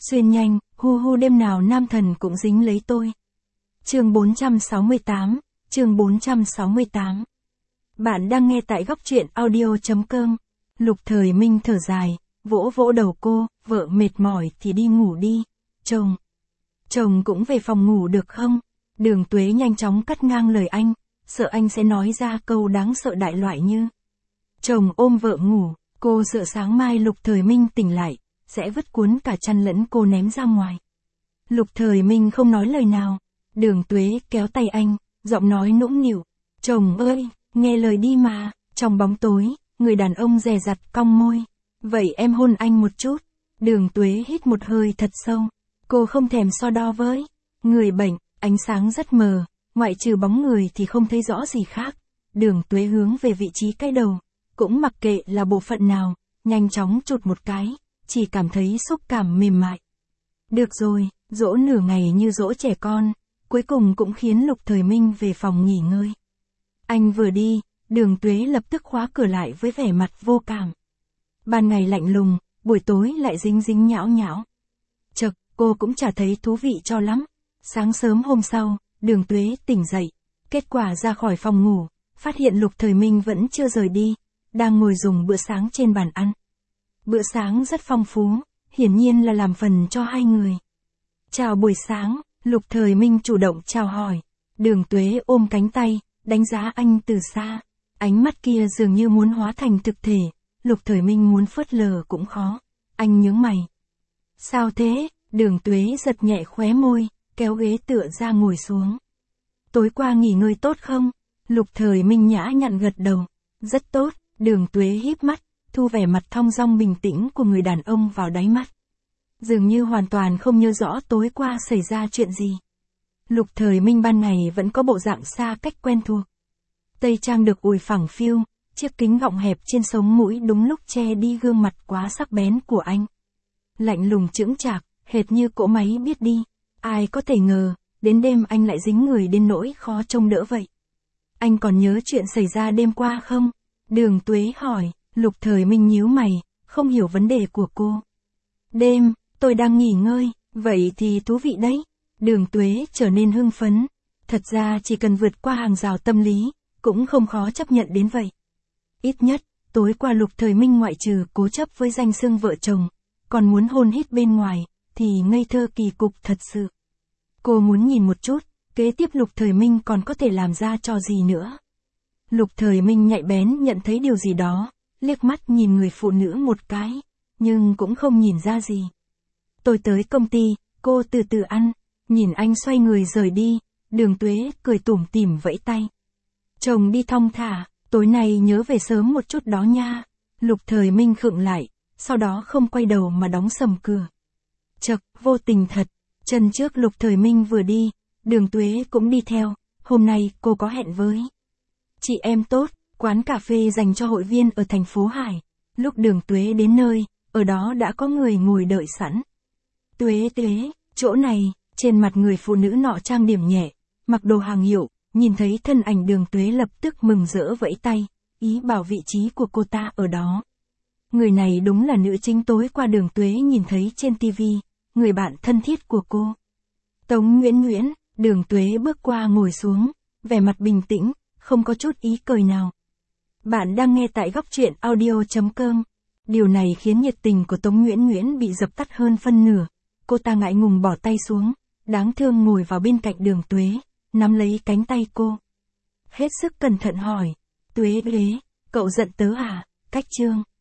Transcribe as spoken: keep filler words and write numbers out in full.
Xuyên nhanh, hu hu đêm nào nam thần cũng dính lấy tôi. Chương bốn trăm sáu mươi tám, chương bốn trăm sáu mươi tám. Bạn đang nghe tại góc truyện audio.com. Lục Thời Minh thở dài, vỗ vỗ đầu cô, vợ mệt mỏi thì đi ngủ đi. Chồng. Chồng cũng về phòng ngủ được không? Đường Tuế nhanh chóng cắt ngang lời anh, sợ anh sẽ nói ra câu đáng sợ đại loại như. Chồng ôm vợ ngủ, cô sợ sáng mai Lục Thời Minh tỉnh lại, sẽ vứt cuốn cả chăn lẫn cô ném ra ngoài. Lục Thời Minh không nói lời nào. Đường Tuế kéo tay anh, giọng nói nũng nịu. Chồng ơi, nghe lời đi mà. Trong bóng tối, người đàn ông dè dặt cong môi. Vậy em hôn anh một chút. Đường Tuế hít một hơi thật sâu. Cô không thèm so đo với người bệnh, ánh sáng rất mờ, ngoại trừ bóng người thì không thấy rõ gì khác. Đường Tuế hướng về vị trí cái đầu, cũng mặc kệ là bộ phận nào, nhanh chóng chụt một cái, chỉ cảm thấy xúc cảm mềm mại. Được rồi, dỗ nửa ngày như dỗ trẻ con, cuối cùng cũng khiến Lục Thời Minh về phòng nghỉ ngơi. Anh vừa đi, Đường Tuế lập tức khóa cửa lại với vẻ mặt vô cảm. Ban ngày lạnh lùng, buổi tối lại dính dính nhão nhão. Chật, cô cũng chả thấy thú vị cho lắm. Sáng sớm hôm sau, Đường Tuế tỉnh dậy, kết quả ra khỏi phòng ngủ, phát hiện Lục Thời Minh vẫn chưa rời đi, đang ngồi dùng bữa sáng trên bàn ăn. Bữa sáng rất phong phú, hiển nhiên là làm phần cho hai người. Chào buổi sáng, Lục Thời Minh chủ động chào hỏi. Đường Tuế ôm cánh tay, đánh giá anh từ xa. Ánh mắt kia dường như muốn hóa thành thực thể, Lục Thời Minh muốn phớt lờ cũng khó. Anh nhướng mày. Sao thế? Đường Tuế giật nhẹ khóe môi, kéo ghế tựa ra ngồi xuống. Tối qua nghỉ ngơi tốt không? Lục Thời Minh nhã nhặn gật đầu. Rất tốt. Đường Tuế híp mắt, thu vẻ mặt thong dong bình tĩnh của người đàn ông vào đáy mắt. Dường như hoàn toàn không nhớ rõ tối qua xảy ra chuyện gì. Lục Thời Minh ban ngày vẫn có bộ dạng xa cách quen thuộc. Tây trang được ủi phẳng phiu, chiếc kính gọng hẹp trên sống mũi đúng lúc che đi gương mặt quá sắc bén của anh. Lạnh lùng chững chạc, hệt như cỗ máy biết đi. Ai có thể ngờ, đến đêm anh lại dính người đến nỗi khó trông đỡ vậy. Anh còn nhớ chuyện xảy ra đêm qua không? Đường Tuế hỏi. Lục Thời Minh nhíu mày, không hiểu vấn đề của cô. Đêm, tôi đang nghỉ ngơi, vậy thì thú vị đấy. Đường Tuế trở nên hưng phấn. Thật ra chỉ cần vượt qua hàng rào tâm lý, cũng không khó chấp nhận đến vậy. Ít nhất, tối qua Lục Thời Minh ngoại trừ cố chấp với danh xưng vợ chồng, còn muốn hôn hít bên ngoài, thì ngây thơ kỳ cục thật sự. Cô muốn nhìn một chút, kế tiếp Lục Thời Minh còn có thể làm ra trò gì nữa. Lục Thời Minh nhạy bén nhận thấy điều gì đó, liếc mắt nhìn người phụ nữ một cái, nhưng cũng không nhìn ra gì. Tôi tới công ty, cô từ từ ăn. Nhìn anh xoay người rời đi, Đường Tuế cười tủm tỉm vẫy tay. Chồng đi thong thả, tối nay nhớ về sớm một chút đó nha. Lục Thời Minh khựng lại, sau đó không quay đầu mà đóng sầm cửa. Chật, vô tình thật. Chân trước Lục Thời Minh vừa đi, Đường Tuế cũng đi theo. Hôm nay cô có hẹn với chị em tốt, quán cà phê dành cho hội viên ở thành phố Hải. Lúc Đường Tuế đến nơi, ở đó đã có người ngồi đợi sẵn. Tuế Tuế, chỗ này. Trên mặt người phụ nữ nọ trang điểm nhẹ, mặc đồ hàng hiệu, nhìn thấy thân ảnh Đường Tuế lập tức mừng rỡ vẫy tay, ý bảo vị trí của cô ta ở đó. Người này đúng là nữ chính tối qua Đường Tuế nhìn thấy trên ti vi, người bạn thân thiết của cô. Tống Nguyễn Nguyễn, Đường Tuế bước qua ngồi xuống, vẻ mặt bình tĩnh, không có chút ý cười nào. Bạn đang nghe tại góc truyện audio.com. Điều này khiến nhiệt tình của Tống Nguyễn Nguyễn bị dập tắt hơn phân nửa. Cô ta ngại ngùng bỏ tay xuống, đáng thương ngồi vào bên cạnh Đường Tuế, nắm lấy cánh tay cô. Hết sức cẩn thận hỏi, Tuế Tuế, cậu giận tớ à? Cách chương.